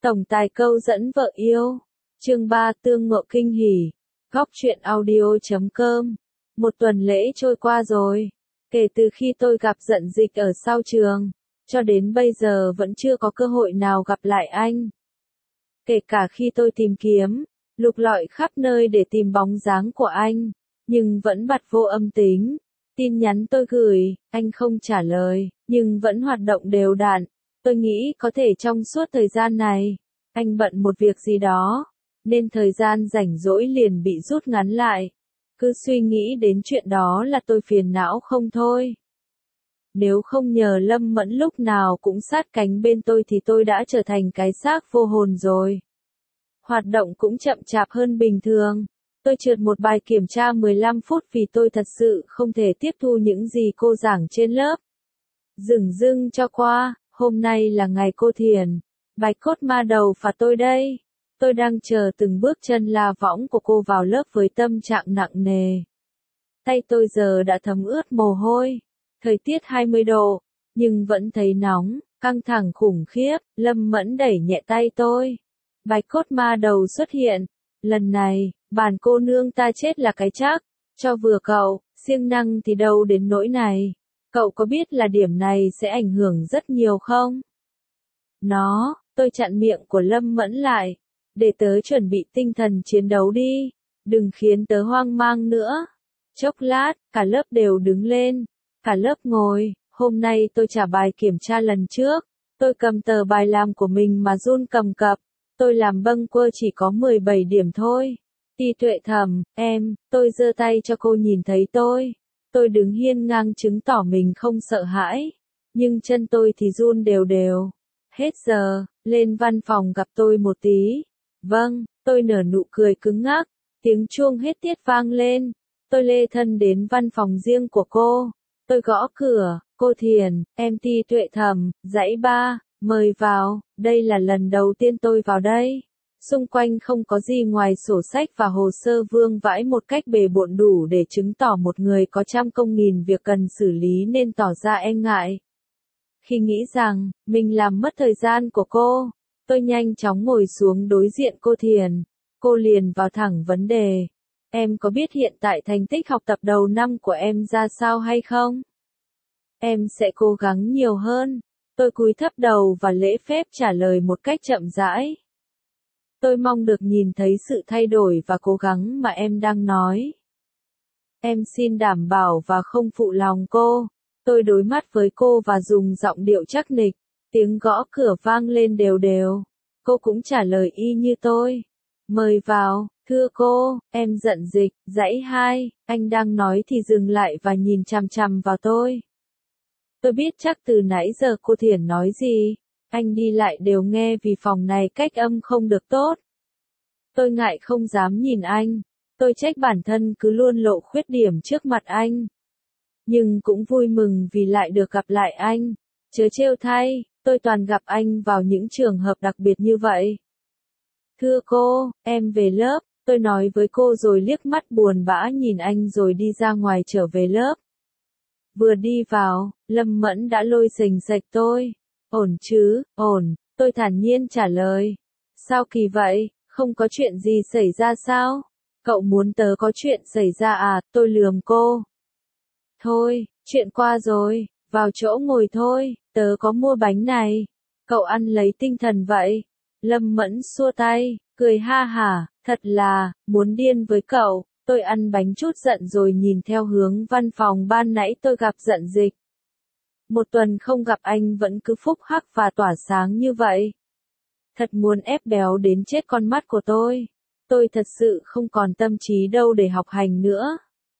Tổng tài câu dẫn vợ yêu. Chương 3 tương ngộ kinh hỉ. Góc truyện audio.com. Một tuần lễ trôi qua rồi. Kể từ khi tôi gặp Dận Dịch ở sau trường, cho đến bây giờ vẫn chưa có cơ hội nào gặp lại anh. Kể cả khi tôi tìm kiếm, lục lọi khắp nơi để tìm bóng dáng của anh, nhưng vẫn bặt vô âm tín. Tin nhắn tôi gửi, anh không trả lời, nhưng vẫn hoạt động đều đặn. Tôi nghĩ có thể trong suốt thời gian này, anh bận một việc gì đó, nên thời gian rảnh rỗi liền bị rút ngắn lại. Cứ suy nghĩ đến chuyện đó là tôi phiền não không thôi. Nếu không nhờ Lâm Mẫn lúc nào cũng sát cánh bên tôi thì tôi đã trở thành cái xác vô hồn rồi. Hoạt động cũng chậm chạp hơn bình thường. Tôi trượt một bài kiểm tra 15 phút vì tôi thật sự không thể tiếp thu những gì cô giảng trên lớp. Dửng dưng cho qua, hôm nay là ngày cô thiền. Bạch cốt ma đầu phạt tôi đây. Tôi đang chờ từng bước chân la võng của cô vào lớp với tâm trạng nặng nề. Tay tôi giờ đã thấm ướt mồ hôi. Thời tiết 20 độ, nhưng vẫn thấy nóng, căng thẳng khủng khiếp. Lâm Mẫn đẩy nhẹ tay tôi. Bạch cốt ma đầu xuất hiện. Lần này, bản cô nương ta chết là cái chắc. Cho vừa cậu, siêng năng thì đâu đến nỗi này. Cậu có biết là điểm này sẽ ảnh hưởng rất nhiều không? Tôi chặn miệng của Lâm Mẫn lại. Để tớ chuẩn bị tinh thần chiến đấu đi. Đừng khiến tớ hoang mang nữa. Chốc lát, cả lớp đều đứng lên. Cả lớp ngồi. Hôm nay tôi trả bài kiểm tra lần trước. Tôi cầm tờ bài làm của mình mà run cầm cập. Tôi làm bâng quơ chỉ có 17 điểm thôi. Ti Tuệ thầm, tôi giơ tay cho cô nhìn thấy tôi. Tôi đứng hiên ngang chứng tỏ mình không sợ hãi. Nhưng chân tôi thì run đều đều. Hết giờ, lên văn phòng gặp tôi một tí. Vâng, tôi nở nụ cười cứng ngắc. Tiếng chuông hết tiết vang lên. Tôi lê thân đến văn phòng riêng của cô. Tôi gõ cửa, cô Thiền, em Ti Tuệ thầm, dãy 3, mời vào, đây là lần đầu tiên tôi vào đây. Xung quanh không có gì ngoài sổ sách và hồ sơ vương vãi một cách bề bộn đủ để chứng tỏ một người có trăm công nghìn việc cần xử lý nên tỏ ra e ngại. Khi nghĩ rằng, mình làm mất thời gian của cô, tôi nhanh chóng ngồi xuống đối diện cô Thiền. Cô liền vào thẳng vấn đề. Em có biết hiện tại thành tích học tập đầu năm của em ra sao hay không? Em sẽ cố gắng nhiều hơn. Tôi cúi thấp đầu và lễ phép trả lời một cách chậm rãi. Tôi mong được nhìn thấy sự thay đổi và cố gắng mà em đang nói. Em xin đảm bảo và không phụ lòng cô. Tôi đối mắt với cô và dùng giọng điệu chắc nịch. Tiếng gõ cửa vang lên đều đều. Cô cũng trả lời y như tôi. Mời vào, thưa cô, em Dận Dịch, dãy 2, anh đang nói thì dừng lại và nhìn chằm chằm vào tôi. Tôi biết chắc từ nãy giờ cô Thiền nói gì. Anh đi lại đều nghe vì phòng này cách âm không được tốt. Tôi ngại không dám nhìn anh. Tôi trách bản thân cứ luôn lộ khuyết điểm trước mặt anh. Nhưng cũng vui mừng vì lại được gặp lại anh. Chớ trêu thay, tôi toàn gặp anh vào những trường hợp đặc biệt như vậy. Thưa cô, em về lớp, tôi nói với cô rồi liếc mắt buồn bã nhìn anh rồi đi ra ngoài trở về lớp. Vừa đi vào, Lâm Mẫn đã lôi xềnh xệch tôi. Ổn chứ, ổn, tôi thản nhiên trả lời. Sao kỳ vậy, không có chuyện gì xảy ra sao? Cậu muốn tớ có chuyện xảy ra à, tôi lườm cô. Thôi, chuyện qua rồi, vào chỗ ngồi thôi, tớ có mua bánh này. Cậu ăn lấy tinh thần vậy. Lâm Mẫn xua tay, cười ha hả, thật là, muốn điên với cậu. Tôi ăn bánh chút giận rồi nhìn theo hướng văn phòng ban nãy tôi gặp Dận Dịch. Một tuần không gặp anh vẫn cứ phúc hắc và tỏa sáng như vậy. Thật muốn ép béo đến chết con mắt của tôi. Tôi thật sự không còn tâm trí đâu để học hành nữa.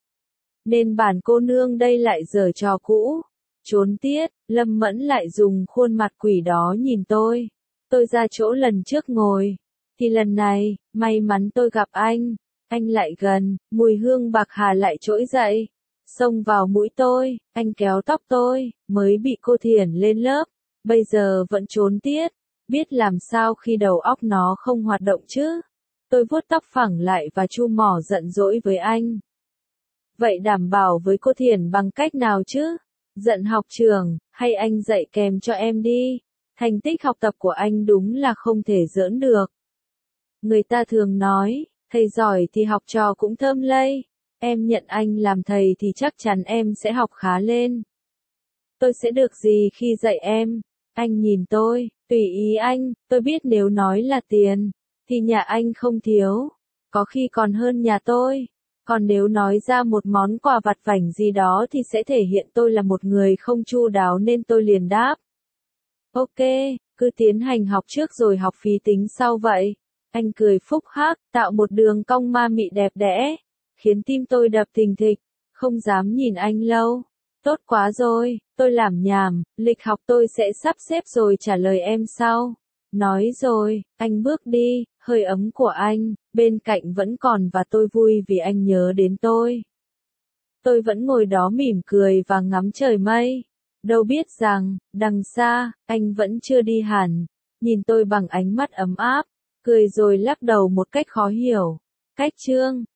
Nên bản cô nương đây lại giở trò cũ. Trốn tiết, Lâm Mẫn lại dùng khuôn mặt quỷ đó nhìn tôi. Tôi ra chỗ lần trước ngồi. Thì lần này, may mắn tôi gặp anh. Anh lại gần, mùi hương bạc hà lại trỗi dậy. Xông vào mũi tôi, anh kéo tóc tôi, mới bị cô Thiền lên lớp. Bây giờ vẫn trốn tiết. Biết làm sao khi đầu óc nó không hoạt động chứ. Tôi vuốt tóc phẳng lại và chu mỏ giận dỗi với anh. Vậy đảm bảo với cô Thiền bằng cách nào chứ? Giận học trường, hay anh dạy kèm cho em đi. Thành tích học tập của anh đúng là không thể giỡn được. Người ta thường nói, thầy giỏi thì học trò cũng thơm lây. Em nhận anh làm thầy thì chắc chắn em sẽ học khá lên. Tôi sẽ được gì khi dạy em? Anh nhìn tôi, tùy ý anh, tôi biết nếu nói là tiền, thì nhà anh không thiếu, có khi còn hơn nhà tôi. Còn nếu nói ra một món quà vặt vãnh gì đó thì sẽ thể hiện tôi là một người không chu đáo nên tôi liền đáp. Ok, cứ tiến hành học trước rồi học phí tính sau vậy. Anh cười phúc hắc, tạo một đường cong ma mị đẹp đẽ, khiến tim tôi đập thình thịch, không dám nhìn anh lâu. Tốt quá rồi, tôi lảm nhảm, lịch học tôi sẽ sắp xếp rồi trả lời em sau. Nói rồi, anh bước đi, hơi ấm của anh, bên cạnh vẫn còn và tôi vui vì anh nhớ đến tôi. Tôi vẫn ngồi đó mỉm cười và ngắm trời mây. Đâu biết rằng, đằng xa, anh vẫn chưa đi hẳn, nhìn tôi bằng ánh mắt ấm áp, cười rồi lắc đầu một cách khó hiểu. Cách chương